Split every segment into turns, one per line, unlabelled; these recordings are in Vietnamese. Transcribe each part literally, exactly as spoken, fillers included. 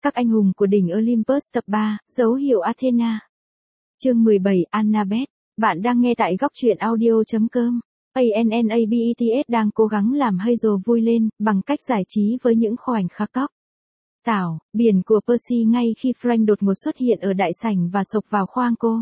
Các anh hùng của đỉnh Olympus tập ba, dấu hiệu Athena. Chương mười bảy, Annabeth. Bạn đang nghe tại góc truyện audio chấm com. Annabeth đang cố gắng làm Hazel vui lên, bằng cách giải trí với những khoảnh khắc tóc. Tảo, biển của Percy ngay khi Frank đột ngột xuất hiện ở đại sảnh và sộc vào khoang cô.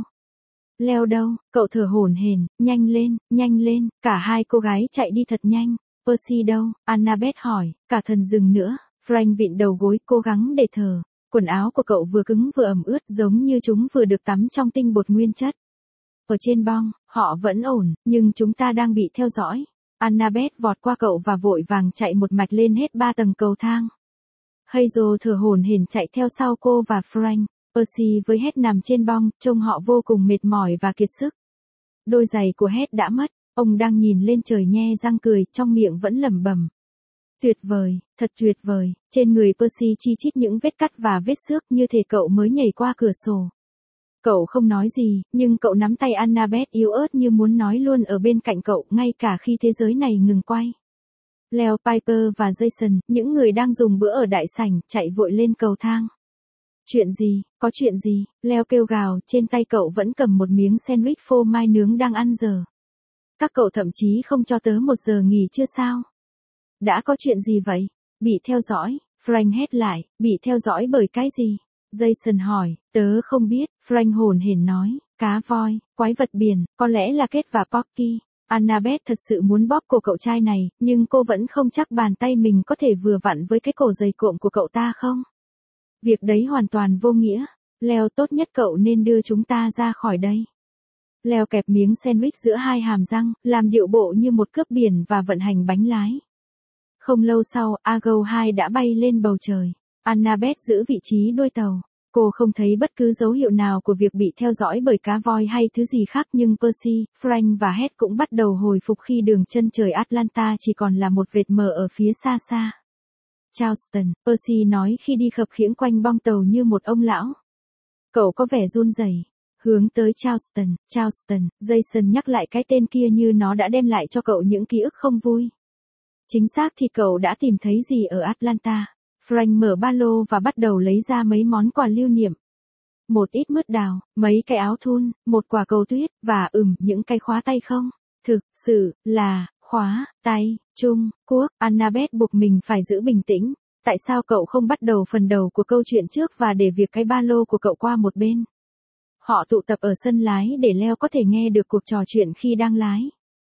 Leo đâu, cậu thở hổn hển, nhanh lên, nhanh lên, cả hai cô gái chạy đi thật nhanh. Percy đâu? Annabeth hỏi, cả thần dừng nữa. Frank vịn đầu gối, cố gắng để thở. Quần áo của cậu vừa cứng vừa ẩm ướt, giống như chúng vừa được tắm trong tinh bột nguyên chất. Ở trên bong, họ vẫn ổn, nhưng chúng ta đang bị theo dõi. Annabeth vọt qua cậu và vội vàng chạy một mạch lên hết ba tầng cầu thang. Hazel thở hổn hển chạy theo sau cô và Frank. Percy với Head nằm trên bong, trông họ vô cùng mệt mỏi và kiệt sức. Đôi giày của Head đã mất, ông đang nhìn lên trời nhe răng cười, trong miệng vẫn lẩm bẩm. Tuyệt vời, thật tuyệt vời, trên người Percy chi chít những vết cắt và vết xước như thể cậu mới nhảy qua cửa sổ. Cậu không nói gì, nhưng cậu nắm tay Annabeth yếu ớt như muốn nói luôn ở bên cạnh cậu ngay cả khi thế giới này ngừng quay. Leo, Piper và Jason, những người đang dùng bữa ở đại sảnh, chạy vội lên cầu thang. Chuyện gì, có chuyện gì, Leo kêu gào, trên tay cậu vẫn cầm một miếng sandwich phô mai nướng đang ăn dở. Các cậu thậm chí không cho tớ một giờ nghỉ chưa sao? Đã có chuyện gì vậy? Bị theo dõi, Frank hét lại, bị theo dõi bởi cái gì? Jason hỏi, tớ không biết, Frank hồn hển nói, cá voi, quái vật biển, có lẽ là Kết và Porky. Annabeth thật sự muốn bóp cổ cậu trai này, nhưng cô vẫn không chắc bàn tay mình có thể vừa vặn với cái cổ dày cộm của cậu ta không? Việc đấy hoàn toàn vô nghĩa. Leo, tốt nhất cậu nên đưa chúng ta ra khỏi đây. Leo kẹp miếng sandwich giữa hai hàm răng, làm điệu bộ như một cướp biển và vận hành bánh lái. Không lâu sau, Argo hai đã bay lên bầu trời. Annabeth giữ vị trí đuôi tàu. Cô không thấy bất cứ dấu hiệu nào của việc bị theo dõi bởi cá voi hay thứ gì khác, nhưng Percy, Frank và Head cũng bắt đầu hồi phục khi đường chân trời Atlanta chỉ còn là một vệt mờ ở phía xa xa. Charleston, Percy nói khi đi khập khiễng quanh bong tàu như một ông lão. Cậu có vẻ run rẩy. Hướng tới Charleston, Charleston, Jason nhắc lại cái tên kia như nó đã đem lại cho cậu những ký ức không vui. Chính xác thì cậu đã tìm thấy gì ở Atlanta? Frank mở ba lô và bắt đầu lấy ra mấy món quà lưu niệm. Một ít mứt đào, mấy cái áo thun, một quả cầu tuyết, và ừm, những cái khóa tay không. Thực sự là, khóa, tay, Trung Quốc. Annabeth buộc mình phải giữ bình tĩnh. Tại sao cậu không bắt đầu phần đầu của câu chuyện trước và để việc cái ba lô của cậu qua một bên? Họ tụ tập ở sân lái để Leo có thể nghe được cuộc trò chuyện khi đang lái.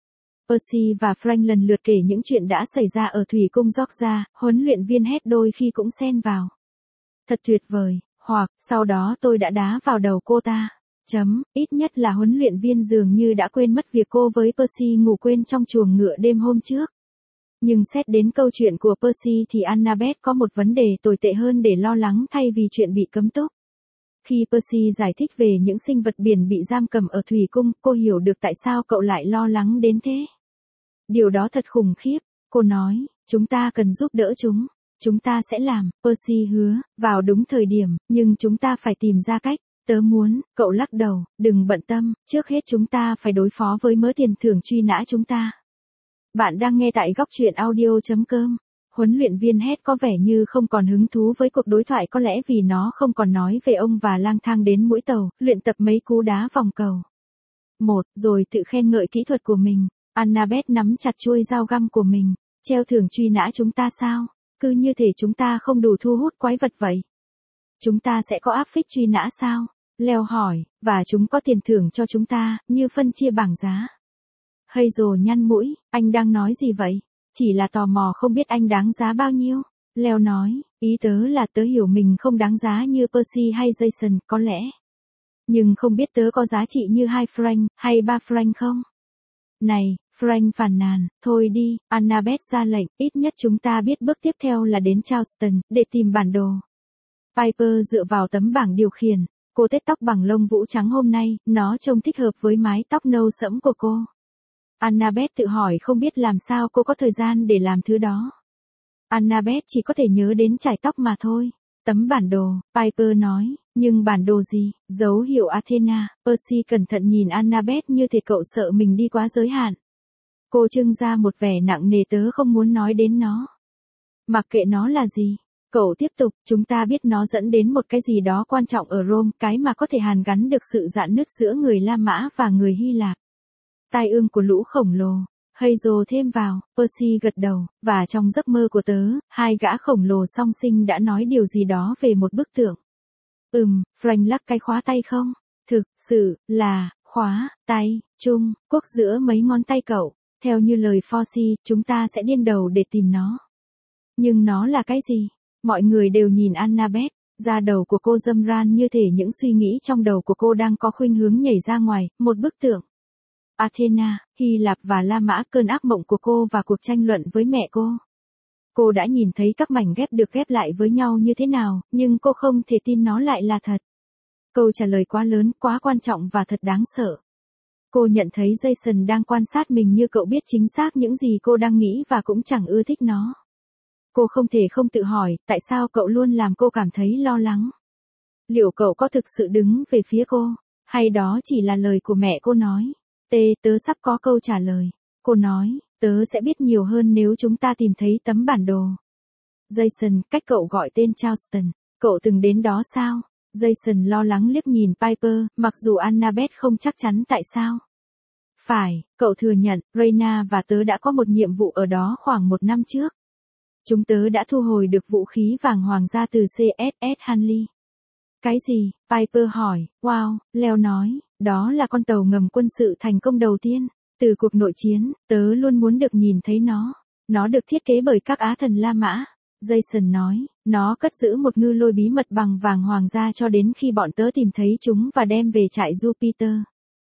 Percy và Frank lần lượt kể những chuyện đã xảy ra ở thủy cung Georgia, huấn luyện viên Head đôi khi cũng xen vào. Thật tuyệt vời, hoặc, sau đó tôi đã đá vào đầu cô ta. Chấm, ít nhất là huấn luyện viên dường như đã quên mất việc cô với Percy ngủ quên trong chuồng ngựa đêm hôm trước. Nhưng xét đến câu chuyện của Percy thì Annabeth có một vấn đề tồi tệ hơn để lo lắng thay vì chuyện bị cấm túc. Khi Percy giải thích về những sinh vật biển bị giam cầm ở thủy cung, cô hiểu được tại sao cậu lại lo lắng đến thế. Điều đó thật khủng khiếp, cô nói, chúng ta cần giúp đỡ chúng. Chúng ta sẽ làm, Percy hứa, vào đúng thời điểm, nhưng chúng ta phải tìm ra cách. Tớ muốn, cậu lắc đầu, đừng bận tâm, trước hết chúng ta phải đối phó với mớ tiền thưởng truy nã chúng ta. Bạn đang nghe tại góc truyện audio chấm com. Huấn luyện viên Head có vẻ như không còn hứng thú với cuộc đối thoại, có lẽ vì nó không còn nói về ông và lang thang đến mũi tàu, luyện tập mấy cú đá vòng cầu. Một, rồi tự khen ngợi kỹ thuật của mình. Annabeth nắm chặt chuôi dao găm của mình. Treo thưởng truy nã chúng ta sao? Cứ như thể chúng ta không đủ thu hút quái vật vậy. Chúng ta sẽ có áp phích truy nã sao? Leo hỏi, và chúng có tiền thưởng cho chúng ta, như phân chia bảng giá. Hazel nhăn mũi, anh đang nói gì vậy? Chỉ là tò mò không biết anh đáng giá bao nhiêu. Leo nói, ý tớ là tớ hiểu mình không đáng giá như Percy hay Jason, có lẽ. Nhưng không biết tớ có giá trị như hai Frank, hay ba Frank không? Này, Frank phàn nàn, thôi đi, Annabeth ra lệnh, ít nhất chúng ta biết bước tiếp theo là đến Charleston, để tìm bản đồ. Piper dựa vào tấm bảng điều khiển, cô tết tóc bằng lông vũ trắng hôm nay, nó trông thích hợp với mái tóc nâu sẫm của cô. Annabeth tự hỏi không biết làm sao cô có thời gian để làm thứ đó. Annabeth chỉ có thể nhớ đến chải tóc mà thôi. Tấm bản đồ, Piper nói, nhưng bản đồ gì? Dấu hiệu Athena. Percy cẩn thận nhìn Annabeth như thể cậu sợ mình đi quá giới hạn. Cô trưng ra một vẻ nặng nề, tớ không muốn nói đến nó. Mặc kệ nó là gì. Cậu tiếp tục, chúng ta biết nó dẫn đến một cái gì đó quan trọng ở Rome, cái mà có thể hàn gắn được sự rạn nứt giữa người La Mã và người Hy Lạp. Tai ương của lũ khổng lồ. Hazel thêm vào, Percy gật đầu, và trong giấc mơ của tớ, hai gã khổng lồ song sinh đã nói điều gì đó về một bức tượng. Ừm, Frank lắc cái khóa tay không? Thực sự là, khóa, tay, chung, quốc giữa mấy ngón tay cậu. Theo như lời Foxy, chúng ta sẽ điên đầu để tìm nó. Nhưng nó là cái gì? Mọi người đều nhìn Annabeth, da đầu của cô râm ran như thể những suy nghĩ trong đầu của cô đang có khuynh hướng nhảy ra ngoài, một bức tượng. Athena, Hy Lạp và La Mã, cơn ác mộng của cô và cuộc tranh luận với mẹ cô. Cô đã nhìn thấy các mảnh ghép được ghép lại với nhau như thế nào, nhưng cô không thể tin nó lại là thật. Câu trả lời quá lớn, quá quan trọng và thật đáng sợ. Cô nhận thấy Jason đang quan sát mình như cậu biết chính xác những gì cô đang nghĩ và cũng chẳng ưa thích nó. Cô không thể không tự hỏi, tại sao cậu luôn làm cô cảm thấy lo lắng? Liệu cậu có thực sự đứng về phía cô, hay đó chỉ là lời của mẹ cô nói? Tê, tớ sắp có câu trả lời. Cô nói, tớ sẽ biết nhiều hơn nếu chúng ta tìm thấy tấm bản đồ. Jason, cách cậu gọi tên Charleston, cậu từng đến đó sao? Jason lo lắng liếc nhìn Piper, mặc dù Annabeth không chắc chắn tại sao. Phải, cậu thừa nhận, Reyna và tớ đã có một nhiệm vụ ở đó khoảng một năm trước. Chúng tớ đã thu hồi được vũ khí vàng hoàng gia từ xê ét ét Hanley. Cái gì? Piper hỏi. Wow, Leo nói, đó là con tàu ngầm quân sự thành công đầu tiên. Từ cuộc nội chiến, tớ luôn muốn được nhìn thấy nó. Nó được thiết kế bởi các á thần La Mã. Jason nói, nó cất giữ một ngư lôi bí mật bằng vàng hoàng gia cho đến khi bọn tớ tìm thấy chúng và đem về trại Jupiter.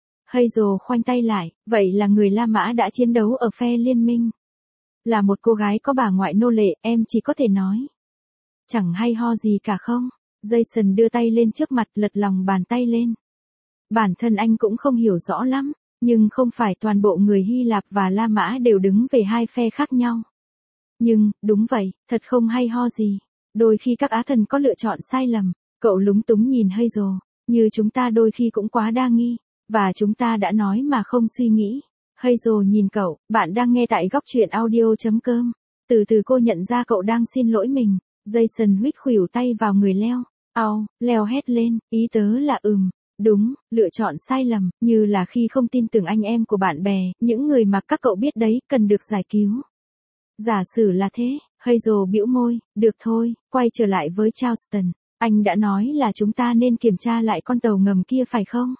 Hazel khoanh tay lại, vậy là người La Mã đã chiến đấu ở phe liên minh. Là một cô gái có bà ngoại nô lệ, em chỉ có thể nói. Chẳng hay ho gì cả không? Jason đưa tay lên trước mặt, lật lòng bàn tay lên. Bản thân anh cũng không hiểu rõ lắm, nhưng không phải toàn bộ người Hy Lạp và La Mã đều đứng về hai phe khác nhau. Nhưng, đúng vậy, thật không hay ho gì. Đôi khi các á thần có lựa chọn sai lầm. Cậu lúng túng nhìn Hazel, như chúng ta đôi khi cũng quá đa nghi, và chúng ta đã nói mà không suy nghĩ. Hazel nhìn cậu, bạn đang nghe tại góc truyện audio chấm com. Từ từ cô nhận ra cậu đang xin lỗi mình. Jason huých khuỷu tay vào người Leo. Au, Leo hét lên, ý tớ là ừm, đúng, lựa chọn sai lầm, như là khi không tin tưởng anh em của bạn bè, những người mà các cậu biết đấy, cần được giải cứu. Giả sử là thế, Hazel bĩu môi, được thôi, quay trở lại với Charleston. Anh đã nói là chúng ta nên kiểm tra lại con tàu ngầm kia phải không?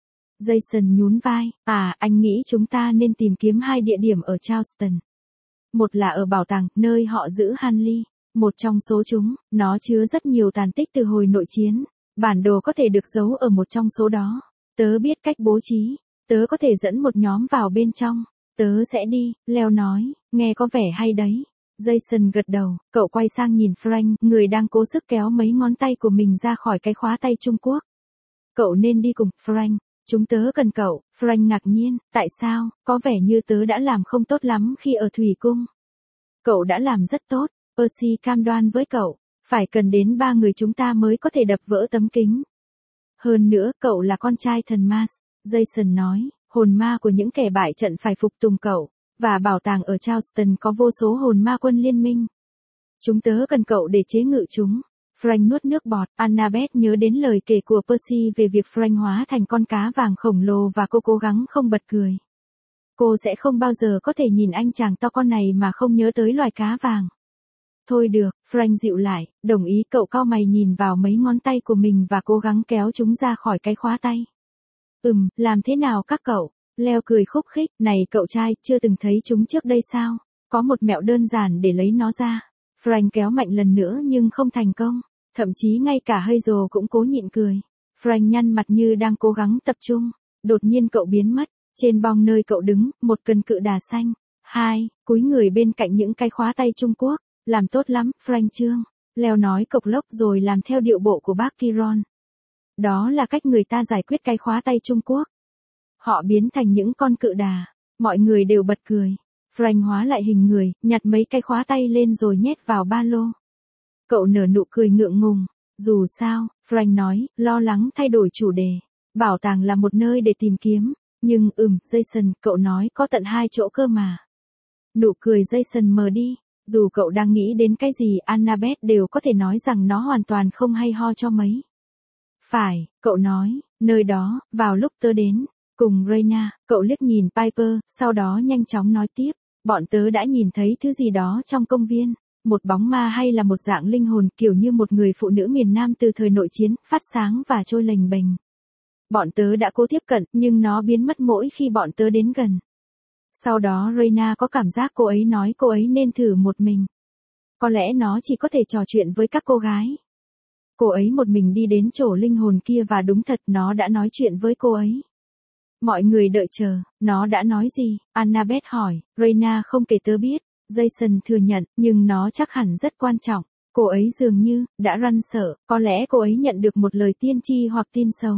Jason nhún vai, à, anh nghĩ chúng ta nên tìm kiếm hai địa điểm ở Charleston. Một là ở bảo tàng, nơi họ giữ Hanley. Một trong số chúng, nó chứa rất nhiều tàn tích từ hồi nội chiến. Bản đồ có thể được giấu ở một trong số đó. Tớ biết cách bố trí. Tớ có thể dẫn một nhóm vào bên trong. Tớ sẽ đi, Leo nói, nghe có vẻ hay đấy. Jason gật đầu, cậu quay sang nhìn Frank, người đang cố sức kéo mấy ngón tay của mình ra khỏi cái khóa tay Trung Quốc. Cậu nên đi cùng, Frank. Chúng tớ cần cậu. Frank ngạc nhiên, tại sao, có vẻ như tớ đã làm không tốt lắm khi ở Thủy Cung. Cậu đã làm rất tốt. Percy cam đoan với cậu, phải cần đến ba người chúng ta mới có thể đập vỡ tấm kính. Hơn nữa, cậu là con trai thần Mars, Jason nói, hồn ma của những kẻ bại trận phải phục tùng cậu, và bảo tàng ở Charleston có vô số hồn ma quân liên minh. Chúng tớ cần cậu để chế ngự chúng. Frank nuốt nước bọt, Annabeth nhớ đến lời kể của Percy về việc Frank hóa thành con cá vàng khổng lồ và cô cố gắng không bật cười. Cô sẽ không bao giờ có thể nhìn anh chàng to con này mà không nhớ tới loài cá vàng. Thôi được, Frank dịu lại, đồng ý. Cậu cau mày nhìn vào mấy ngón tay của mình và cố gắng kéo chúng ra khỏi cái khóa tay. Ừm, làm thế nào các cậu? Leo cười khúc khích, này cậu trai, chưa từng thấy chúng trước đây sao? Có một mẹo đơn giản để lấy nó ra. Frank kéo mạnh lần nữa nhưng không thành công. Thậm chí ngay cả Hazel cũng cố nhịn cười. Frank nhăn mặt như đang cố gắng tập trung. Đột nhiên cậu biến mất. Trên bong nơi cậu đứng, một cần cự đà xanh. Hai, cúi người bên cạnh những cái khóa tay Trung Quốc. Làm tốt lắm, Frank Trương. Leo nói cộc lốc rồi làm theo điệu bộ của bác Kiron. Đó là cách người ta giải quyết cái khóa tay Trung Quốc. Họ biến thành những con cự đà. Mọi người đều bật cười. Frank hóa lại hình người, nhặt mấy cái khóa tay lên rồi nhét vào ba lô. Cậu nở nụ cười ngượng ngùng. Dù sao, Frank nói, lo lắng thay đổi chủ đề. Bảo tàng là một nơi để tìm kiếm. Nhưng ừm, Jason, cậu nói có tận hai chỗ cơ mà. Nụ cười Jason mờ đi. Dù cậu đang nghĩ đến cái gì, Annabeth đều có thể nói rằng nó hoàn toàn không hay ho cho mấy. Phải, cậu nói, nơi đó, vào lúc tớ đến, cùng Rayna, cậu liếc nhìn Piper, sau đó nhanh chóng nói tiếp, bọn tớ đã nhìn thấy thứ gì đó trong công viên, một bóng ma hay là một dạng linh hồn kiểu như một người phụ nữ miền Nam từ thời nội chiến, phát sáng và trôi lềnh bềnh. Bọn tớ đã cố tiếp cận, nhưng nó biến mất mỗi khi bọn tớ đến gần. Sau đó Rayna có cảm giác cô ấy nói cô ấy nên thử một mình. Có lẽ nó chỉ có thể trò chuyện với các cô gái. Cô ấy một mình đi đến chỗ linh hồn kia và đúng thật nó đã nói chuyện với cô ấy. Mọi người đợi chờ, nó đã nói gì? Annabeth hỏi, Rayna không kể tớ biết. Jason thừa nhận, nhưng nó chắc hẳn rất quan trọng. Cô ấy dường như, đã run sợ, có lẽ cô ấy nhận được một lời tiên tri hoặc tin xấu.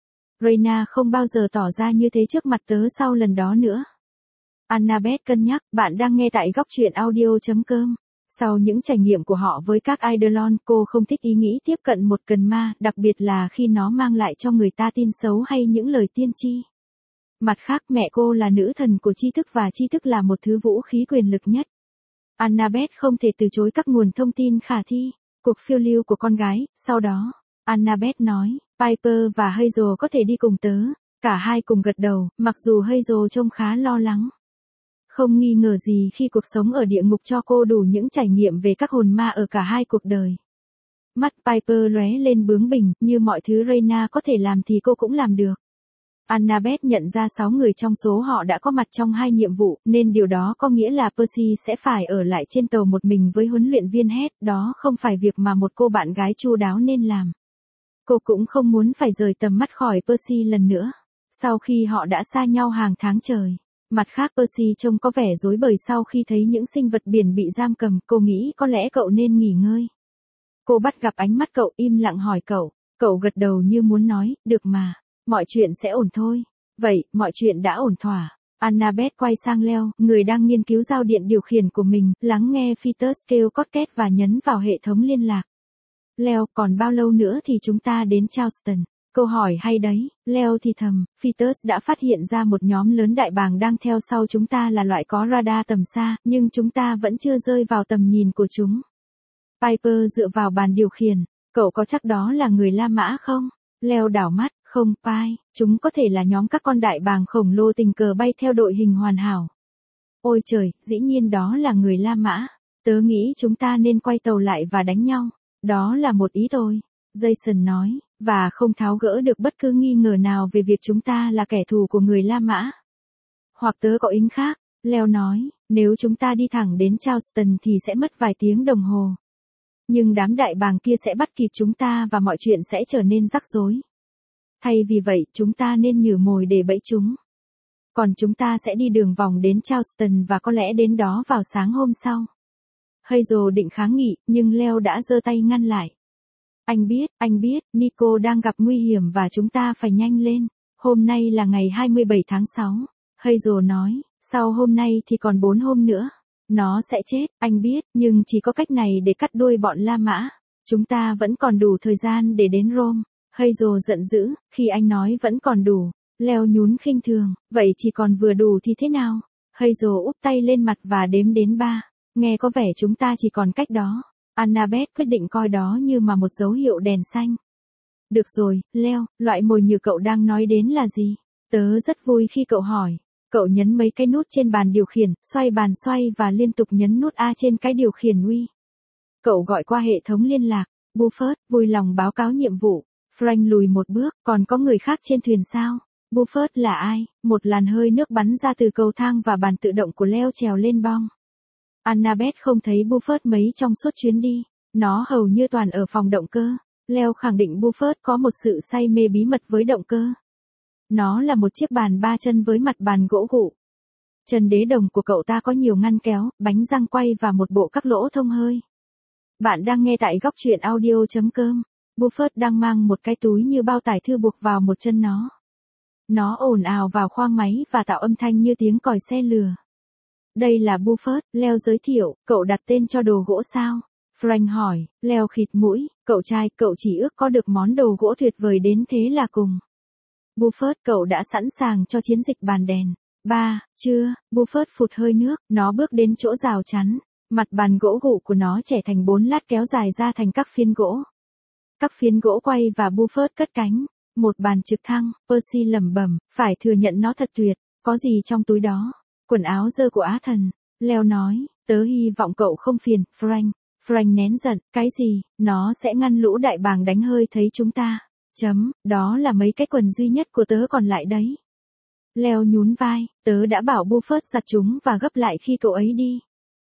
Rayna không bao giờ tỏ ra như thế trước mặt tớ sau lần đó nữa. Annabeth cân nhắc, bạn đang nghe tại góc truyện audio.com. Sau những trải nghiệm của họ với các Eidolon, cô không thích ý nghĩ tiếp cận một cần ma, đặc biệt là khi nó mang lại cho người ta tin xấu hay những lời tiên tri. Mặt khác, mẹ cô là nữ thần của tri thức và tri thức là một thứ vũ khí quyền lực nhất. Annabeth không thể từ chối các nguồn thông tin khả thi. Cuộc phiêu lưu của con gái, sau đó, Annabeth nói, Piper và Hazel có thể đi cùng tớ. Cả hai cùng gật đầu, mặc dù Hazel trông khá lo lắng. Không nghi ngờ gì khi cuộc sống ở địa ngục cho cô đủ những trải nghiệm về các hồn ma ở cả hai cuộc đời. Mắt Piper lóe lên bướng bỉnh, như mọi thứ Rayna có thể làm thì cô cũng làm được. Annabeth nhận ra sáu người trong số họ đã có mặt trong hai nhiệm vụ, nên điều đó có nghĩa là Percy sẽ phải ở lại trên tàu một mình với huấn luyện viên Head, đó không phải việc mà một cô bạn gái chu đáo nên làm. Cô cũng không muốn phải rời tầm mắt khỏi Percy lần nữa, sau khi họ đã xa nhau hàng tháng trời. Mặt khác Percy trông có vẻ rối bời sau khi thấy những sinh vật biển bị giam cầm, cô nghĩ có lẽ cậu nên nghỉ ngơi. Cô bắt gặp ánh mắt cậu, im lặng hỏi cậu, cậu gật đầu như muốn nói, được mà, mọi chuyện sẽ ổn thôi. Vậy, mọi chuyện đã ổn thỏa. Annabeth quay sang Leo, người đang nghiên cứu giao điện điều khiển của mình, lắng nghe Peter kêu cót két và nhấn vào hệ thống liên lạc. Leo, còn bao lâu nữa thì chúng ta đến Charleston? Câu hỏi hay đấy, Leo thì thầm, Peters đã phát hiện ra một nhóm lớn đại bàng đang theo sau chúng ta là loại có radar tầm xa, nhưng chúng ta vẫn chưa rơi vào tầm nhìn của chúng. Piper dựa vào bàn điều khiển, cậu có chắc đó là người La Mã không? Leo đảo mắt, không, Pi, chúng có thể là nhóm các con đại bàng khổng lồ tình cờ bay theo đội hình hoàn hảo. Ôi trời, dĩ nhiên đó là người La Mã, tớ nghĩ chúng ta nên quay tàu lại và đánh nhau, đó là một ý thôi. Jason nói, và không tháo gỡ được bất cứ nghi ngờ nào về việc chúng ta là kẻ thù của người La Mã. Hoặc tớ có ý khác, Leo nói, nếu chúng ta đi thẳng đến Charleston thì sẽ mất vài tiếng đồng hồ. Nhưng đám đại bàng kia sẽ bắt kịp chúng ta và mọi chuyện sẽ trở nên rắc rối. Thay vì vậy, chúng ta nên nhử mồi để bẫy chúng. Còn chúng ta sẽ đi đường vòng đến Charleston và có lẽ đến đó vào sáng hôm sau. Hazel định kháng nghị, nhưng Leo đã giơ tay ngăn lại. Anh biết, anh biết, Nico đang gặp nguy hiểm và chúng ta phải nhanh lên. Hôm nay là ngày hai mươi bảy tháng sáu. Hazel nói, sau hôm nay thì còn bốn hôm nữa. Nó sẽ chết, anh biết, nhưng chỉ có cách này để cắt đuôi bọn La Mã. Chúng ta vẫn còn đủ thời gian để đến Rome. Hazel giận dữ, khi anh nói vẫn còn đủ. Leo nhún khinh thường, vậy chỉ còn vừa đủ thì thế nào? Hazel úp tay lên mặt và đếm đến ba. Nghe có vẻ chúng ta chỉ còn cách đó. Annabeth quyết định coi đó như mà một dấu hiệu đèn xanh. Được rồi, Leo, loại mồi như cậu đang nói đến là gì? Tớ rất vui khi cậu hỏi. Cậu nhấn mấy cái nút trên bàn điều khiển, xoay bàn xoay và liên tục nhấn nút A trên cái điều khiển Wii. Cậu gọi qua hệ thống liên lạc. Buffett, vui lòng báo cáo nhiệm vụ. Frank lùi một bước, còn có người khác trên thuyền sao? Buffett là ai? Một làn hơi nước bắn ra từ cầu thang và bàn tự động của Leo trèo lên bong. Annabeth không thấy Buffett mấy trong suốt chuyến đi. Nó hầu như toàn ở phòng động cơ. Leo khẳng định Buffett có một sự say mê bí mật với động cơ. Nó là một chiếc bàn ba chân với mặt bàn gỗ gụ. Chân đế đồng của cậu ta có nhiều ngăn kéo, bánh răng quay và một bộ các lỗ thông hơi. Bạn đang nghe tại góc truyện audio.com. Buffett đang mang một cái túi như bao tải thư buộc vào một chân nó. Nó ồn ào vào khoang máy và tạo âm thanh như tiếng còi xe lừa. Đây là Buffett, Leo giới thiệu, cậu đặt tên cho đồ gỗ sao? Frank hỏi, Leo khịt mũi, cậu trai, cậu chỉ ước có được món đồ gỗ tuyệt vời đến thế là cùng. Buffett, cậu đã sẵn sàng cho chiến dịch bàn đèn. Ba, chưa, Buffett phụt hơi nước, nó bước đến chỗ rào chắn. Mặt bàn gỗ gụ của nó chẻ thành bốn lát kéo dài ra thành các phiến gỗ. Các phiến gỗ quay và Buffett cất cánh. Một bàn trực thăng, Percy lẩm bẩm, phải thừa nhận nó thật tuyệt, có gì trong túi đó? Quần áo dơ của Á thần. Leo nói, tớ hy vọng cậu không phiền, Frank. Frank nén giận, cái gì, nó sẽ ngăn lũ đại bàng đánh hơi thấy chúng ta. Chấm, đó là mấy cái quần duy nhất của tớ còn lại đấy. Leo nhún vai, tớ đã bảo Buffett giặt chúng và gấp lại khi cậu ấy đi.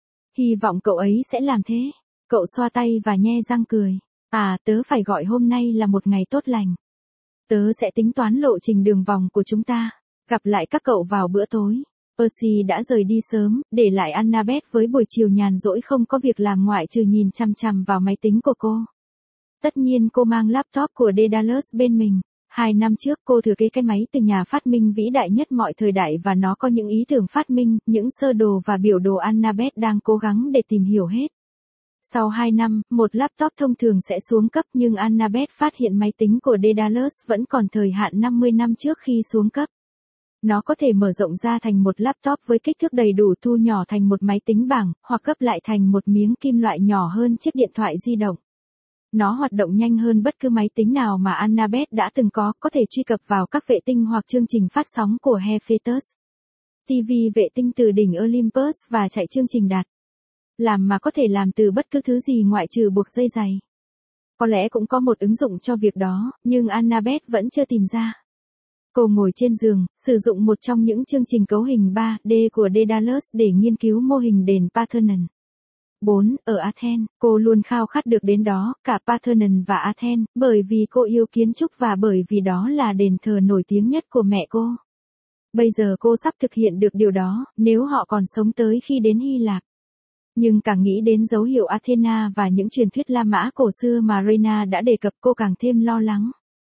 Hy vọng cậu ấy sẽ làm thế. Cậu xoa tay và nhe răng cười. À, tớ phải gọi hôm nay là một ngày tốt lành. Tớ sẽ tính toán lộ trình đường vòng của chúng ta. Gặp lại các cậu vào bữa tối. Percy đã rời đi sớm, để lại Annabeth với buổi chiều nhàn rỗi không có việc làm ngoại trừ nhìn chằm chằm vào máy tính của cô. Tất nhiên cô mang laptop của Daedalus bên mình. Hai năm trước cô thừa kế cái máy từ nhà phát minh vĩ đại nhất mọi thời đại và nó có những ý tưởng phát minh, những sơ đồ và biểu đồ Annabeth đang cố gắng để tìm hiểu hết. Sau hai năm, một laptop thông thường sẽ xuống cấp nhưng Annabeth phát hiện máy tính của Daedalus vẫn còn thời hạn năm mươi năm trước khi xuống cấp. Nó có thể mở rộng ra thành một laptop với kích thước đầy đủ, thu nhỏ thành một máy tính bảng, hoặc gấp lại thành một miếng kim loại nhỏ hơn chiếc điện thoại di động. Nó hoạt động nhanh hơn bất cứ máy tính nào mà Annabeth đã từng có, có thể truy cập vào các vệ tinh hoặc chương trình phát sóng của Hephaestus. ti vi vệ tinh từ đỉnh Olympus và chạy chương trình đạt. Làm mà có thể làm từ bất cứ thứ gì ngoại trừ buộc dây giày. Có lẽ cũng có một ứng dụng cho việc đó, nhưng Annabeth vẫn chưa tìm ra. Cô ngồi trên giường, sử dụng một trong những chương trình cấu hình ba D của Daedalus để nghiên cứu mô hình đền Parthenon. bốn. Ở Athens, cô luôn khao khát được đến đó, cả Parthenon và Athens, bởi vì cô yêu kiến trúc và bởi vì đó là đền thờ nổi tiếng nhất của mẹ cô. Bây giờ cô sắp thực hiện được điều đó, nếu họ còn sống tới khi đến Hy Lạp. Nhưng càng nghĩ đến dấu hiệu Athena và những truyền thuyết La Mã cổ xưa mà Reina đã đề cập cô càng thêm lo lắng.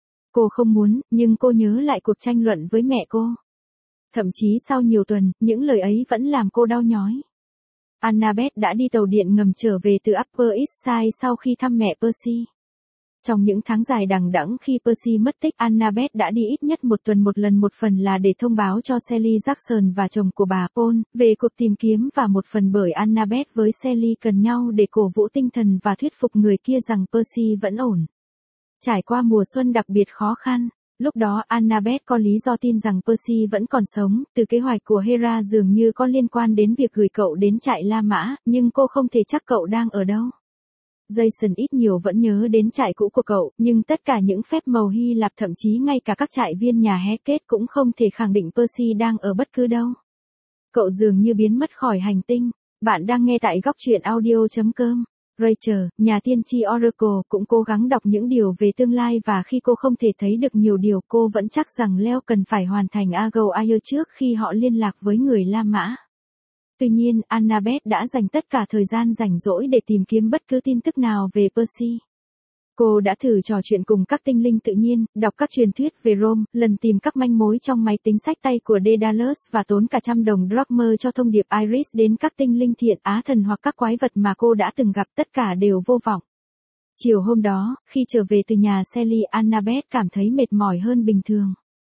Cô không muốn, nhưng cô nhớ lại cuộc tranh luận với mẹ cô. Thậm chí sau nhiều tuần, những lời ấy vẫn làm cô đau nhói. Annabeth đã đi tàu điện ngầm trở về từ Upper East Side sau khi thăm mẹ Percy. Trong những tháng dài đằng đẵng khi Percy mất tích, Annabeth đã đi ít nhất một tuần một lần, một phần là để thông báo cho Sally Jackson và chồng của bà Paul về cuộc tìm kiếm và một phần bởi Annabeth với Sally cần nhau để cổ vũ tinh thần và thuyết phục người kia rằng Percy vẫn ổn. Trải qua mùa xuân đặc biệt khó khăn, lúc đó Annabeth có lý do tin rằng Percy vẫn còn sống, từ kế hoạch của Hera dường như có liên quan đến việc gửi cậu đến trại La Mã, nhưng cô không thể chắc cậu đang ở đâu. Jason ít nhiều vẫn nhớ đến trại cũ của cậu, nhưng tất cả những phép màu Hy Lạp, thậm chí ngay cả các trại viên nhà Hecate cũng không thể khẳng định Percy đang ở bất cứ đâu. Cậu dường như biến mất khỏi hành tinh. Bạn đang nghe tại góc truyện audio chấm com. Rachel, nhà tiên tri Oracle, cũng cố gắng đọc những điều về tương lai và khi cô không thể thấy được nhiều điều, cô vẫn chắc rằng Leo cần phải hoàn thành Argo-Air trước khi họ liên lạc với người La Mã. Tuy nhiên, Annabeth đã dành tất cả thời gian rảnh rỗi để tìm kiếm bất cứ tin tức nào về Percy. Cô đã thử trò chuyện cùng các tinh linh tự nhiên, đọc các truyền thuyết về Rome, lần tìm các manh mối trong máy tính sách tay của Daedalus và tốn cả trăm đồng drachma cho thông điệp Iris đến các tinh linh thiện Á thần hoặc các quái vật mà cô đã từng gặp, tất cả đều vô vọng. Chiều hôm đó, khi trở về từ nhà Sally, Annabeth cảm thấy mệt mỏi hơn bình thường.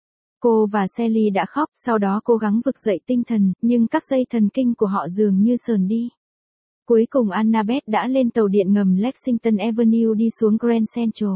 Cô và Sally đã khóc, sau đó cố gắng vực dậy tinh thần, nhưng các dây thần kinh của họ dường như sờn đi. Cuối cùng Annabeth đã lên tàu điện ngầm Lexington Avenue đi xuống Grand Central.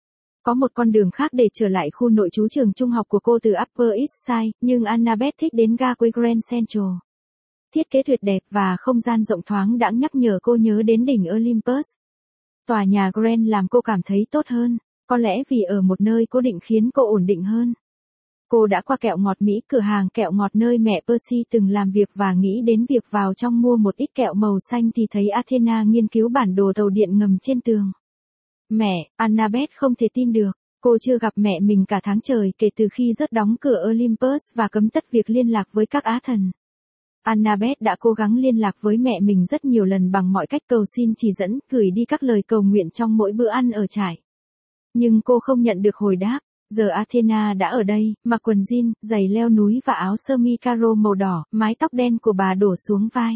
Có một con đường khác để trở lại khu nội trú trường trung học của cô từ Upper East Side, nhưng Annabeth thích đến ga cuối Grand Central. Thiết kế tuyệt đẹp và không gian rộng thoáng đã nhắc nhở cô nhớ đến đỉnh Olympus. Tòa nhà Grand làm cô cảm thấy tốt hơn, có lẽ vì ở một nơi cố định khiến cô ổn định hơn. Cô đã qua kẹo ngọt Mỹ, cửa hàng kẹo ngọt nơi mẹ Percy từng làm việc, và nghĩ đến việc vào trong mua một ít kẹo màu xanh thì thấy Athena nghiên cứu bản đồ tàu điện ngầm trên tường. Mẹ, Annabeth không thể tin được, cô chưa gặp mẹ mình cả tháng trời kể từ khi rớt đóng cửa Olympus và cấm tất việc liên lạc với các á thần. Annabeth đã cố gắng liên lạc với mẹ mình rất nhiều lần bằng mọi cách, cầu xin chỉ dẫn, gửi đi các lời cầu nguyện trong mỗi bữa ăn ở trại. Nhưng cô không nhận được hồi đáp. Giờ Athena đã ở đây, mặc quần jean, giày leo núi và áo sơ mi caro màu đỏ, mái tóc đen của bà đổ xuống vai.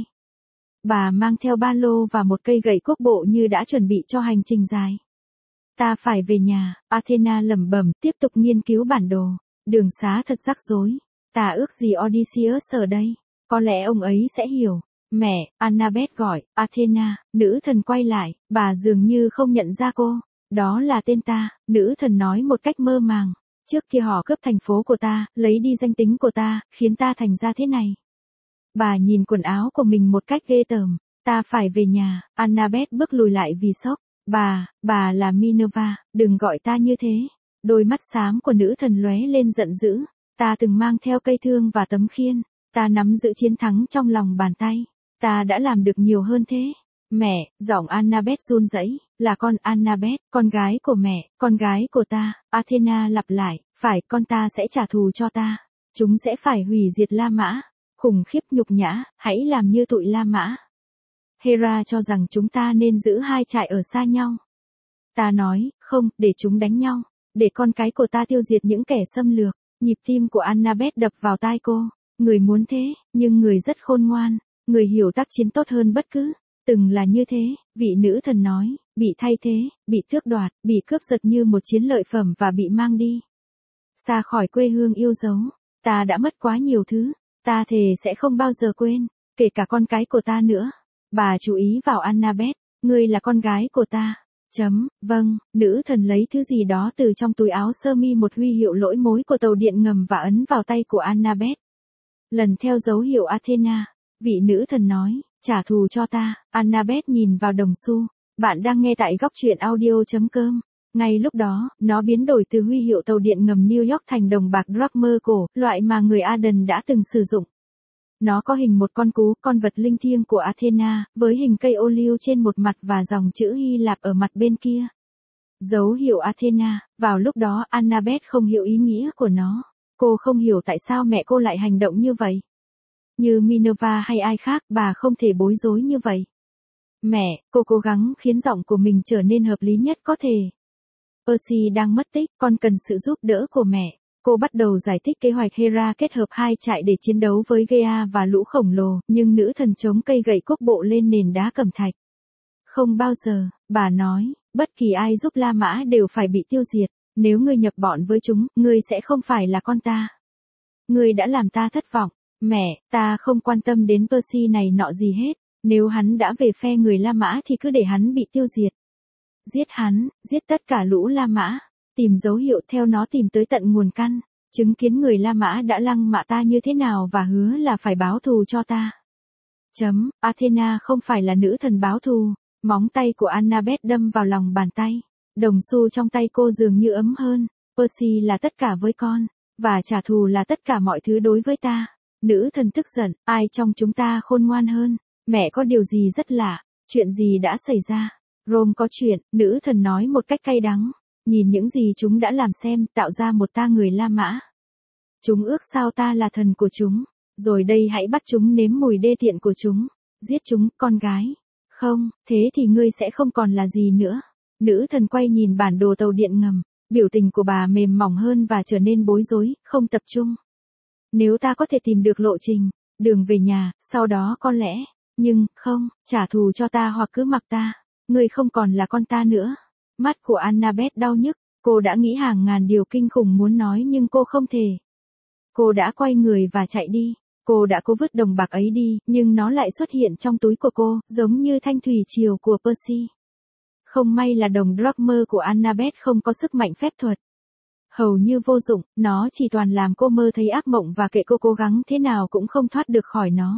Bà mang theo ba lô và một cây gậy quốc bộ như đã chuẩn bị cho hành trình dài. Ta phải về nhà, Athena lẩm bẩm, tiếp tục nghiên cứu bản đồ. Đường xá thật rắc rối. Ta ước gì Odysseus ở đây. Có lẽ ông ấy sẽ hiểu. Mẹ, Annabeth gọi, Athena, nữ thần quay lại, bà dường như không nhận ra cô. Đó là tên ta, nữ thần nói một cách mơ màng. Trước kia họ cướp thành phố của ta, lấy đi danh tính của ta, khiến ta thành ra thế này. Bà nhìn quần áo của mình một cách ghê tởm. Ta phải về nhà, Annabeth bước lùi lại vì sốc. Bà, bà là Minerva, đừng gọi ta như thế. Đôi mắt xám của nữ thần lóe lên giận dữ. Ta từng mang theo cây thương và tấm khiên. Ta nắm giữ chiến thắng trong lòng bàn tay. Ta đã làm được nhiều hơn thế. Mẹ, giọng Annabeth run rẩy, là con Annabeth, con gái của mẹ, con gái của ta. Athena lặp lại, phải, con ta sẽ trả thù cho ta. Chúng sẽ phải hủy diệt La Mã. Khủng khiếp nhục nhã, hãy làm như tụi La Mã. Hera cho rằng chúng ta nên giữ hai trại ở xa nhau. Ta nói, không, để chúng đánh nhau. Để con cái của ta tiêu diệt những kẻ xâm lược. Nhịp tim của Annabeth đập vào tai cô. Người muốn thế, nhưng người rất khôn ngoan. Người hiểu tác chiến tốt hơn bất cứ. Từng là như thế, vị nữ thần nói, bị thay thế, bị tước đoạt, bị cướp giật như một chiến lợi phẩm và bị mang đi. Xa khỏi quê hương yêu dấu, ta đã mất quá nhiều thứ, ta thề sẽ không bao giờ quên, kể cả con cái của ta nữa. Bà chú ý vào Annabeth, ngươi là con gái của ta. Chấm, vâng, nữ thần lấy thứ gì đó từ trong túi áo sơ mi, một huy hiệu lỗi mối của tàu điện ngầm và ấn vào tay của Annabeth. Lần theo dấu hiệu Athena, vị nữ thần nói, trả thù cho ta. Annabeth nhìn vào đồng xu. Bạn đang nghe tại góc truyện audio chấm com. Ngay lúc đó, nó biến đổi từ huy hiệu tàu điện ngầm New York thành đồng bạc drachma cổ, loại mà người Aden đã từng sử dụng. Nó có hình một con cú, con vật linh thiêng của Athena, với hình cây ô liu trên một mặt và dòng chữ Hy Lạp ở mặt bên kia. Dấu hiệu Athena. Vào lúc đó Annabeth không hiểu ý nghĩa của nó. Cô không hiểu tại sao mẹ cô lại hành động như vậy. Như Minerva hay ai khác, bà không thể bối rối như vậy. Mẹ, cô cố gắng khiến giọng của mình trở nên hợp lý nhất có thể. Percy đang mất tích, con cần sự giúp đỡ của mẹ. Cô bắt đầu giải thích kế hoạch Hera kết hợp hai trại để chiến đấu với Gea và lũ khổng lồ, nhưng nữ thần chống cây gậy quốc bộ lên nền đá cẩm thạch. Không bao giờ, bà nói, bất kỳ ai giúp La Mã đều phải bị tiêu diệt. Nếu ngươi nhập bọn với chúng, ngươi sẽ không phải là con ta. Ngươi đã làm ta thất vọng. Mẹ, ta không quan tâm đến Percy này nọ gì hết. Nếu hắn đã về phe người La Mã thì cứ để hắn bị tiêu diệt. Giết hắn, giết tất cả lũ La Mã. Tìm dấu hiệu theo nó tìm tới tận nguồn căn. Chứng kiến người La Mã đã lăng mạ ta như thế nào và hứa là phải báo thù cho ta. Chấm, Athena không phải là nữ thần báo thù. Móng tay của Annabeth đâm vào lòng bàn tay. Đồng xu trong tay cô dường như ấm hơn. Percy là tất cả với con. Và trả thù là tất cả mọi thứ đối với ta. Nữ thần tức giận, ai trong chúng ta khôn ngoan hơn? Mẹ có điều gì rất lạ, chuyện gì đã xảy ra? Rome có chuyện, nữ thần nói một cách cay đắng. Nhìn những gì chúng đã làm xem, tạo ra một ta người La Mã. Chúng ước sao ta là thần của chúng. Rồi đây hãy bắt chúng nếm mùi đê tiện của chúng. Giết chúng, con gái. Không, thế thì ngươi sẽ không còn là gì nữa. Nữ thần quay nhìn bản đồ tàu điện ngầm. Biểu tình của bà mềm mỏng hơn và trở nên bối rối, không tập trung. Nếu ta có thể tìm được lộ trình, đường về nhà, sau đó có lẽ, nhưng, không, trả thù cho ta hoặc cứ mặc ta, ngươi không còn là con ta nữa. Mắt của Annabeth đau nhức, cô đã nghĩ hàng ngàn điều kinh khủng muốn nói nhưng cô không thể. Cô đã quay người và chạy đi, cô đã cố vứt đồng bạc ấy đi, nhưng nó lại xuất hiện trong túi của cô, giống như thanh thủy triều của Percy. Không may là đồng drachma của Annabeth không có sức mạnh phép thuật. Hầu như vô dụng, nó chỉ toàn làm cô mơ thấy ác mộng và kệ cô cố gắng thế nào cũng không thoát được khỏi nó.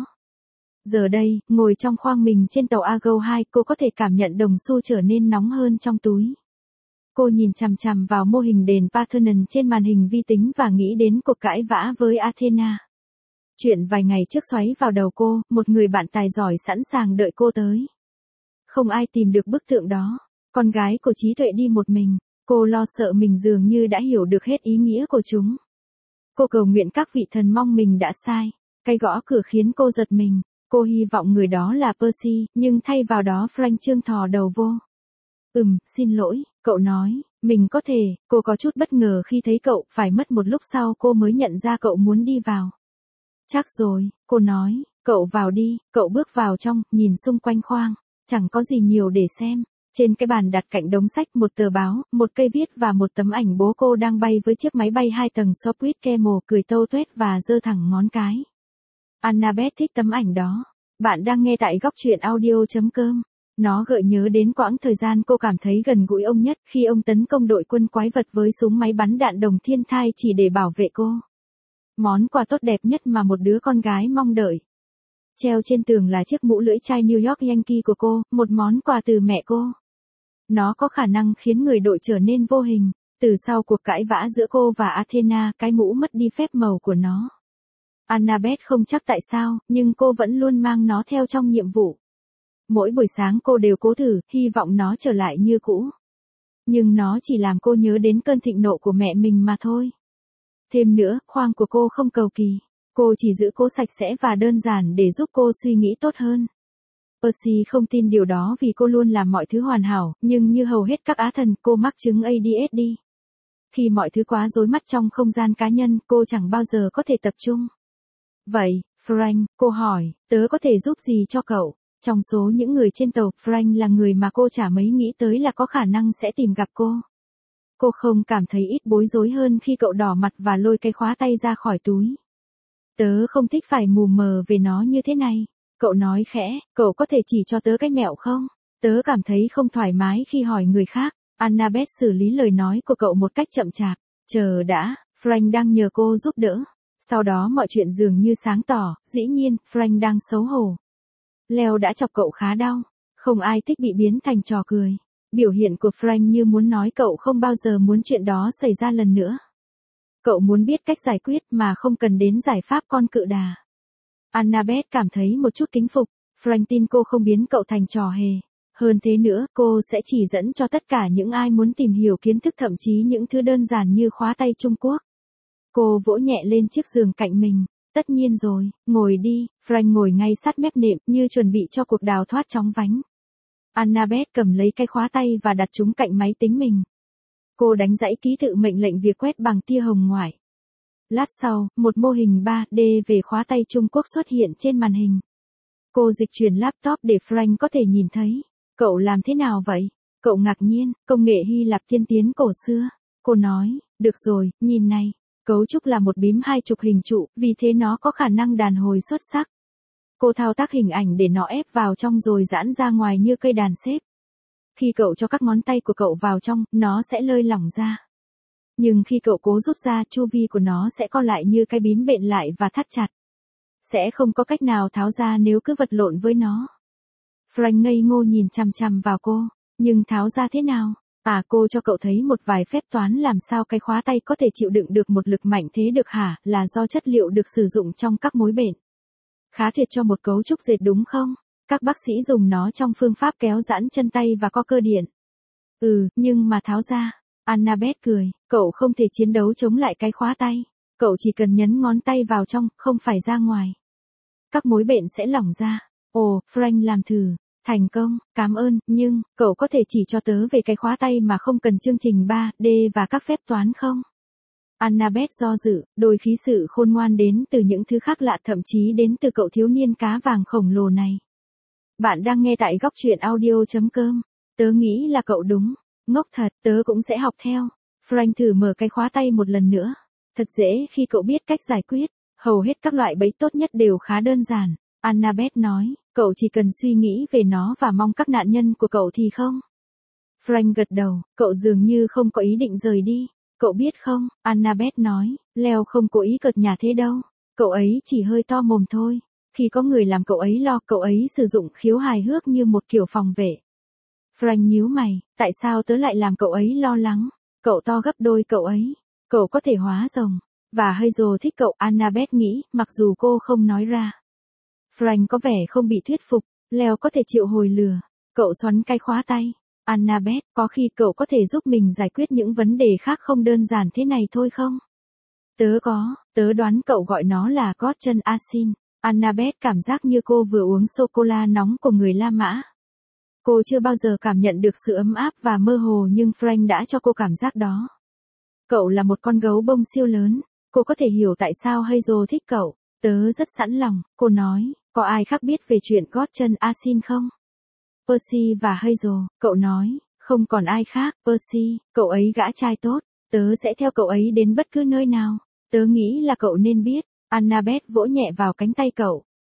Giờ đây, ngồi trong khoang mình trên tàu Argo hai, cô có thể cảm nhận đồng xu trở nên nóng hơn trong túi. Cô nhìn chằm chằm vào mô hình đền Parthenon trên màn hình vi tính và nghĩ đến cuộc cãi vã với Athena. Chuyện vài ngày trước xoáy vào đầu cô, một người bạn tài giỏi sẵn sàng đợi cô tới. Không ai tìm được bức tượng đó. Con gái của trí tuệ đi một mình. Cô lo sợ mình dường như đã hiểu được hết ý nghĩa của chúng. Cô cầu nguyện các vị thần mong mình đã sai. Cái gõ cửa khiến cô giật mình. Cô hy vọng người đó là Percy, nhưng thay vào đó Frank trương thò đầu vô. Ừm, xin lỗi, cậu nói, mình có thể, cô có chút bất ngờ khi thấy cậu, phải mất một lúc sau cô mới nhận ra cậu muốn đi vào. Chắc rồi, cô nói, cậu vào đi, cậu bước vào trong, nhìn xung quanh khoang, chẳng có gì nhiều để xem. Trên cái bàn đặt cạnh đống sách một tờ báo, một cây viết và một tấm ảnh bố cô đang bay với chiếc máy bay hai tầng Sopwith Camel cười tâu tuét và giơ thẳng ngón cái. Annabeth thích tấm ảnh đó. Bạn đang nghe tại góc truyện audio.com. Nó gợi nhớ đến quãng thời gian cô cảm thấy gần gũi ông nhất khi ông tấn công đội quân quái vật với súng máy bắn đạn đồng thiên thai chỉ để bảo vệ cô. Món quà tốt đẹp nhất mà một đứa con gái mong đợi. Treo trên tường là chiếc mũ lưỡi chai New York Yankee của cô, một món quà từ mẹ cô. Nó có khả năng khiến người đội trở nên vô hình. Từ sau cuộc cãi vã giữa cô và Athena, cái mũ mất đi phép màu của nó. Annabeth không chắc tại sao, nhưng cô vẫn luôn mang nó theo trong nhiệm vụ. Mỗi buổi sáng cô đều cố thử, hy vọng nó trở lại như cũ. Nhưng nó chỉ làm cô nhớ đến cơn thịnh nộ của mẹ mình mà thôi. Thêm nữa, khoang của cô không cầu kỳ. Cô chỉ giữ cô sạch sẽ và đơn giản để giúp cô suy nghĩ tốt hơn. Percy không tin điều đó vì cô luôn làm mọi thứ hoàn hảo, nhưng như hầu hết các á thần, cô mắc chứng a đê ếch đê. Khi mọi thứ quá rối mắt trong không gian cá nhân, cô chẳng bao giờ có thể tập trung. Vậy, Frank, cô hỏi, tớ có thể giúp gì cho cậu? Trong số những người trên tàu, Frank là người mà cô chả mấy nghĩ tới là có khả năng sẽ tìm gặp cô. Cô không cảm thấy ít bối rối hơn khi cậu đỏ mặt và lôi cái khóa tay ra khỏi túi. Tớ không thích phải mù mờ về nó như thế này. Cậu nói khẽ, cậu có thể chỉ cho tớ cái mẹo không? Tớ cảm thấy không thoải mái khi hỏi người khác. Annabeth xử lý lời nói của cậu một cách chậm chạp. Chờ đã, Frank đang nhờ cô giúp đỡ. Sau đó mọi chuyện dường như sáng tỏ, dĩ nhiên, Frank đang xấu hổ. Leo đã chọc cậu khá đau. Không ai thích bị biến thành trò cười. Biểu hiện của Frank như muốn nói cậu không bao giờ muốn chuyện đó xảy ra lần nữa. Cậu muốn biết cách giải quyết mà không cần đến giải pháp con cự đà. Annabeth cảm thấy một chút kính phục. Frank tin cô không biến cậu thành trò hề. Hơn thế nữa, cô sẽ chỉ dẫn cho tất cả những ai muốn tìm hiểu kiến thức, thậm chí những thứ đơn giản như khóa tay Trung Quốc. Cô vỗ nhẹ lên chiếc giường cạnh mình. Tất nhiên rồi, ngồi đi. Frank ngồi ngay sát mép nệm như chuẩn bị cho cuộc đào thoát chóng vánh. Annabeth cầm lấy cái khóa tay và đặt chúng cạnh máy tính mình. Cô đánh dãy ký tự mệnh lệnh việc quét bằng tia hồng ngoại. Lát sau, một mô hình ba D về khóa tay Trung Quốc xuất hiện trên màn hình. Cô dịch chuyển laptop để Frank có thể nhìn thấy. Cậu làm thế nào vậy? Cậu ngạc nhiên, công nghệ Hy Lạp tiên tiến cổ xưa. Cô nói, được rồi, nhìn này. Cấu trúc là một bím hai chục hình trụ, vì thế nó có khả năng đàn hồi xuất sắc. Cô thao tác hình ảnh để nó ép vào trong rồi giãn ra ngoài như cây đàn xếp. Khi cậu cho các ngón tay của cậu vào trong, nó sẽ lơi lỏng ra. Nhưng khi cậu cố rút ra, chu vi của nó sẽ co lại như cái bím bện lại và thắt chặt. Sẽ không có cách nào tháo ra nếu cứ vật lộn với nó. Frank ngây ngô nhìn chằm chằm vào cô. Nhưng tháo ra thế nào? À, cô cho cậu thấy một vài phép toán làm sao cái khóa tay có thể chịu đựng được một lực mạnh thế được hả? Là do chất liệu được sử dụng trong các mối bện. Khá tuyệt cho một cấu trúc dệt đúng không? Các bác sĩ dùng nó trong phương pháp kéo giãn chân tay và co cơ điện. Ừ, nhưng mà tháo ra. Annabeth cười, cậu không thể chiến đấu chống lại cái khóa tay. Cậu chỉ cần nhấn ngón tay vào trong, không phải ra ngoài. Các mối bện sẽ lỏng ra. Ồ, Frank làm thử. Thành công, cảm ơn, nhưng, cậu có thể chỉ cho tớ về cái khóa tay mà không cần chương trình ba D và các phép toán không? Annabeth do dự, đôi khi sự khôn ngoan đến từ những thứ khác lạ, thậm chí đến từ cậu thiếu niên cá vàng khổng lồ này. Bạn đang nghe tại góc truyện audio.com. Tớ nghĩ là cậu đúng. Ngốc thật, tớ cũng sẽ học theo. Frank thử mở cái khóa tay một lần nữa. Thật dễ khi cậu biết cách giải quyết. Hầu hết các loại bẫy tốt nhất đều khá đơn giản. Annabeth nói, cậu chỉ cần suy nghĩ về nó và mong các nạn nhân của cậu thì không. Frank gật đầu, cậu dường như không có ý định rời đi. Cậu biết không, Annabeth nói, Leo không cố ý cợt nhả thế đâu. Cậu ấy chỉ hơi to mồm thôi. Khi có người làm cậu ấy lo, cậu ấy sử dụng khiếu hài hước như một kiểu phòng vệ. Frank nhíu mày, tại sao tớ lại làm cậu ấy lo lắng? Cậu to gấp đôi cậu ấy. Cậu có thể hóa rồng. Và Hazel thích cậu, Annabeth nghĩ, mặc dù cô không nói ra. Frank có vẻ không bị thuyết phục. Leo có thể triệu hồi lừa. Cậu xoắn cái khóa tay. Annabeth, có khi cậu có thể giúp mình giải quyết những vấn đề khác không đơn giản thế này thôi không? Tớ có, tớ đoán cậu gọi nó là gót chân asin. Annabeth cảm giác như cô vừa uống sô-cô-la nóng của người La Mã. Cô chưa bao giờ cảm nhận được sự ấm áp và mơ hồ, nhưng Frank đã cho cô cảm giác đó. Cậu là một con gấu bông siêu lớn. Cô có thể hiểu tại sao Hazel thích cậu. Tớ rất sẵn lòng, cô nói. Có ai khác biết về chuyện gót chân asin không? Percy và Hazel, cậu nói. Không còn ai khác, Percy, cậu ấy gã trai tốt. Tớ sẽ theo cậu ấy đến bất cứ nơi nào. Tớ nghĩ là cậu nên biết. Annabeth vỗ nhẹ vào cánh tay cậu.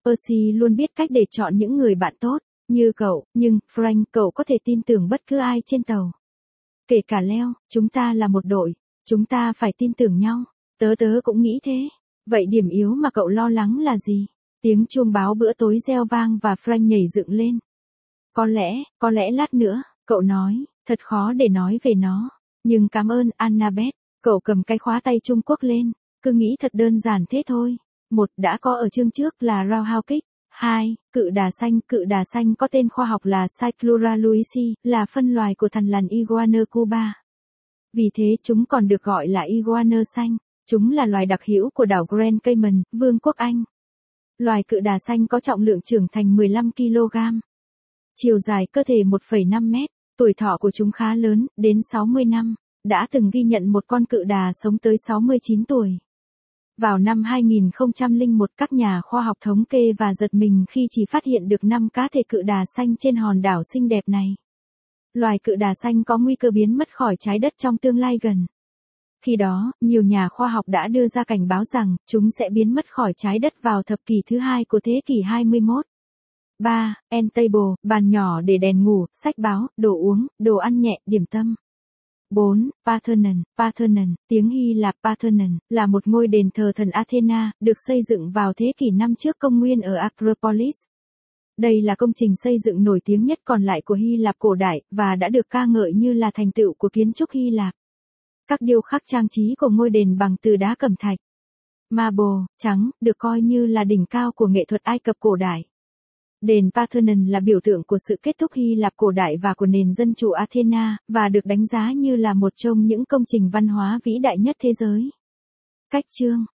Percy luôn biết cách để chọn những người bạn tốt, như cậu, nhưng, Frank, cậu có thể tin tưởng bất cứ ai trên tàu. Kể cả Leo, chúng ta là một đội, chúng ta phải tin tưởng nhau. Tớ tớ cũng nghĩ thế. Vậy điểm yếu mà cậu lo lắng là gì? Tiếng chuông báo bữa tối reo vang và Frank nhảy dựng lên. Có lẽ, có lẽ lát nữa, cậu nói, thật khó để nói về nó. Nhưng cảm ơn, Annabeth. Cậu cầm cái khóa tay Trung Quốc lên. Cứ nghĩ thật đơn giản thế thôi. Một, đã có ở chương trước là Roundhouse Kick. Hai, cự đà xanh. Cự đà xanh có tên khoa học là Cyclura louisi, là phân loài của thằn lằn iguana Cuba. Vì thế chúng còn được gọi là iguana xanh. Chúng là loài đặc hữu của đảo Grand Cayman, Vương quốc Anh. Loài cự đà xanh có trọng lượng trưởng thành mười lăm ki lô gam. Chiều dài cơ thể một phẩy năm mét. Tuổi thọ của chúng khá lớn, đến sáu mươi năm. Đã từng ghi nhận một con cự đà sống tới sáu mươi chín tuổi. Vào năm hai nghìn không trăm lẻ một, các nhà khoa học thống kê và giật mình khi chỉ phát hiện được năm cá thể cự đà xanh trên hòn đảo xinh đẹp này. Loài cự đà xanh có nguy cơ biến mất khỏi trái đất trong tương lai gần. Khi đó, nhiều nhà khoa học đã đưa ra cảnh báo rằng chúng sẽ biến mất khỏi trái đất vào thập kỷ thứ hai của thế kỷ hai mươi mốt. ba. End table, bàn nhỏ để đèn ngủ, sách báo, đồ uống, đồ ăn nhẹ, điểm tâm. bốn. Parthenon. Parthenon, tiếng Hy Lạp Parthenon, là một ngôi đền thờ thần Athena, được xây dựng vào thế kỷ năm trước công nguyên ở Acropolis. Đây là công trình xây dựng nổi tiếng nhất còn lại của Hy Lạp cổ đại, và đã được ca ngợi như là thành tựu của kiến trúc Hy Lạp. Các điêu khắc trang trí của ngôi đền bằng từ đá cẩm thạch, marble, trắng, được coi như là đỉnh cao của nghệ thuật Ai Cập cổ đại. Đền Parthenon là biểu tượng của sự kết thúc Hy Lạp cổ đại và của nền dân chủ Athena, và được đánh giá như là một trong những công trình văn hóa vĩ đại nhất thế giới. Cách chương